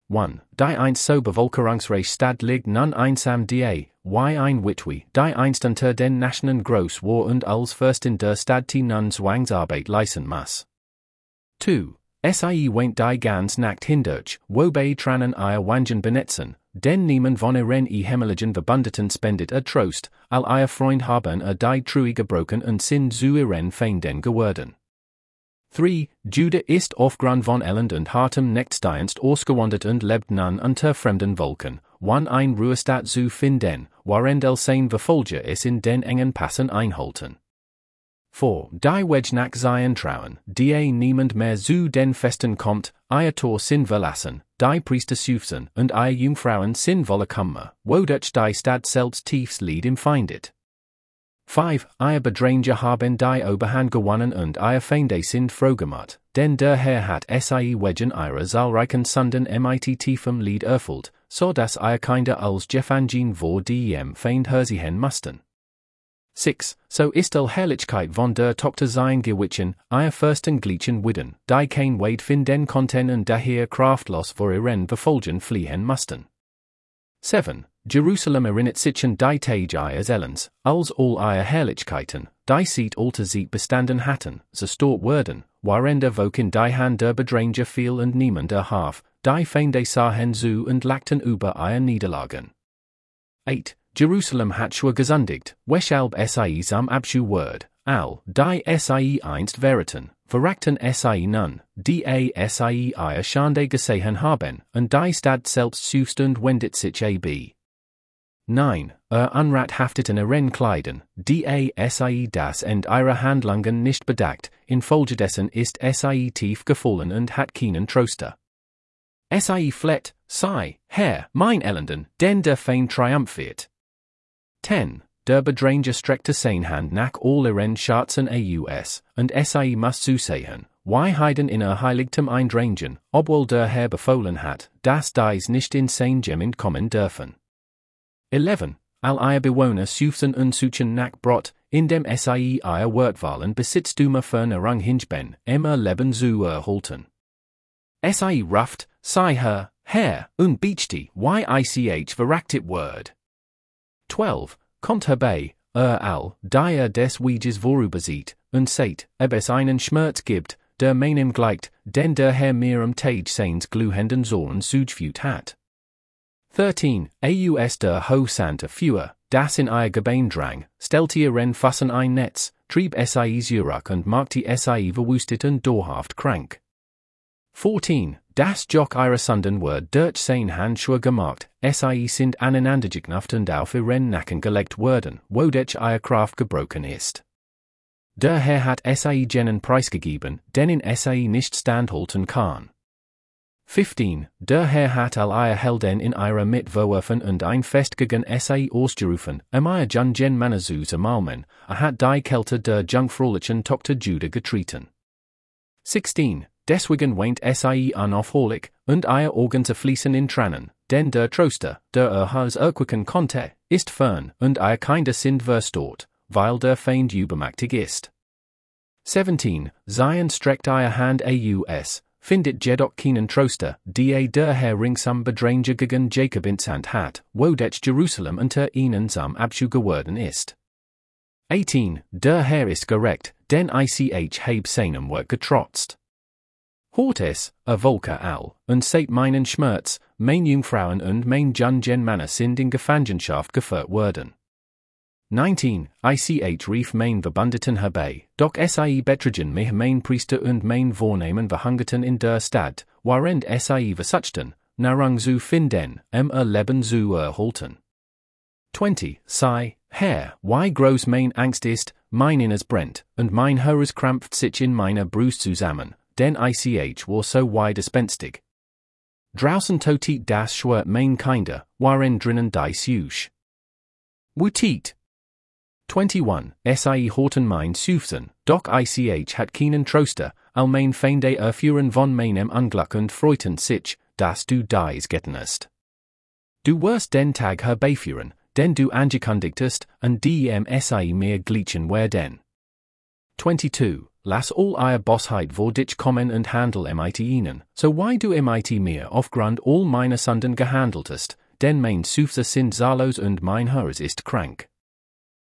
1. Die einst so Bevölkerungsreich Stadt liegt nun einsam da, wie ein Witwe, die einst unter den Nationen groß war und als Fürst in der Stadt die nun Zwangsarbeit leisten muss. 2. Sie wendet die ganz nackt hindurch, wobei tranen ihr Wangen benetzen, denn niemand von ihren himmlischen Verbündeten spendet Trost, all ihr Freund haben die True gebrochen und sind zu ihren Feinden geworden. 3. Jude ist aufgrund von Elend und hartem Nächtsteinst ausgewandert und lebt nun unter fremden Volken, wann ein Ruhestadt zu finden, warendel sein Verfolger es in den engen Passen einhalten. 4. Die Wedge nach Zion trauen, die niemand mehr zu den Festen kommt, ihr Tor sind verlassen, die Priester süfsen und ihr Jungfrauen sind wolle kommen, wodurch die Stadt selbst tiefs Lied empfindet. 5. Ihr Bedranger haben die Oberhand gewonnen und ihr Feinde sind frohgemacht, denn der Herr hat sie wegen ihrer zahlreichen Sünden mit tiefem Lied erfüllt, so dass ihr keine als Jefangin vor die Feind herziehen mussten. 6. So ist die Herrlichkeit von der Tochter sein gewichen, ihr Fürsten gleichen Widden, die kein Wade finden konnten und daher kraftlos vor ihren Verfolgen fliehen mussten. 7. Jerusalem erinnert sich an die Tage ihres Elends, als all ihr Herrlichkeiten, die seit alter Zeit bestanden hatten, zerstört wurden, warende woken die Hand der Bedranger fiel und niemand erhalf, die Feinde sahen zu und lachten über ihr Niederlagen. 8. Jerusalem hat schwur gesundigt, weshalb sie am Abschu word, all, die sie einst veriten, verrackten sie nun, die sie ihr Schande gesehen haben, und die Stadt selbst süfst und wendet sich ab. 9. Unrathafteten ihren Kleidern, die sie das und ihre Handlungen nicht bedeckt, infolgedessen ist sie tief gefallen und hat keinen Troster. Sie flett, sei, Herr, mein Elenden, denn der Feind triumphiert. 10. Der Bedranger streckte sein Hand nach all ihren Schatzen aus, und sie muss zusehen, wie Heiden in Heiligtum eindringen, obwohl der Herr befohlen hat, dass dies nicht in sein Gemeinde kommen dürfen. 11. All ihr Bewohner süfsen und suchen nach Brot, indem sie ihr Wortwahlen Besitztümer fern hinben, Leben zu erhalten. Sie ruft, sei Herr, und beachti, ich verrachtet word. 12. Kommt herbei, all, die des Weges vorübersieht, und seht, ob es einen Schmerz gibt, der meinem gleicht, denn der Herr mir Tage seins gluhenden Zorn zugefügt hat. 13. Aus der Hochsante Führer, das in ihr Gebein drang, stellte ihren Fassen ein Netz, trieb sie zurück und machte sie verwüstet und dauerhaft krank. 14. Das Joch ihrer Sünden wurde durch sein Handschuhe gemacht, sie sind aneinandergeknüpft und auf ihren Nacken gelegt worden, wodurch ihre Kraft gebrochen ist. Der Herr hat sie jenen preisgegeben, denen sie nicht standhalten kann. 15. Der Herr hat all ihr Helden in ihre Mitte verworfen und ein Fest gegen sie ausgerufen, ihr Jungen Männer zu zermalmen, hat die Kälte der jungfräulichen Tochter Jude getreten. 16. Deswegen weint sie unaufhörlich, und ihr Augen zerfließen in Tränen, denn der Troster, der Haus erquicken konnte, ist fern, und ihr Kinder sind verstört, weil der Feind übermächtig ist. 17. Zion streckt ihr Hand aus, findet jedoch keinen Troster, die der Herr ringsam Bedranger gegen Jacob ins Hand hat, wodurch Jerusalem unter ihnen zum Abschu geworden ist. 18. Der Herr ist gerecht, denn hab seinem Work getrotzt. Hort es, Volker all, und seht meinen Schmerz, mein Jungfrauen und mein Jungen Männer sind in Gefangenschaft geführt worden. 19. Rief mein Verbündeten herbei, doch sie betragen mich mein Priester und mein Vornehmen verhungerten in der Stadt, warend sie versuchten, Nahrung zu finden, Leben zu erhalten. 20. Sei, Herr, wie groß mein Angst ist, mein Inneres brennt, und mein Herres krampft sich in meiner Brust zusammen, denn ich war so widerspenstig. Draußen totit das Schwert mein Kinder, waren drinnen die Suche. Wutit. 21. Sie horten mein Süfsen, doch ich hat keinen Troster, all mein Feinde erführen von meinem Unglück und freuten sich, dass du dies getan hast. Du wirst den Tag herbeiführen, denn du angekündigtest, und sie mir gleichen werden. 22. Lass all eier Bossheit vor dich kommen und handel mit ihnen, so why du mit mir aufgrund all meiner Sünden gehandelt hast, denn mein Süfse sind zahllos und mein Herz ist krank.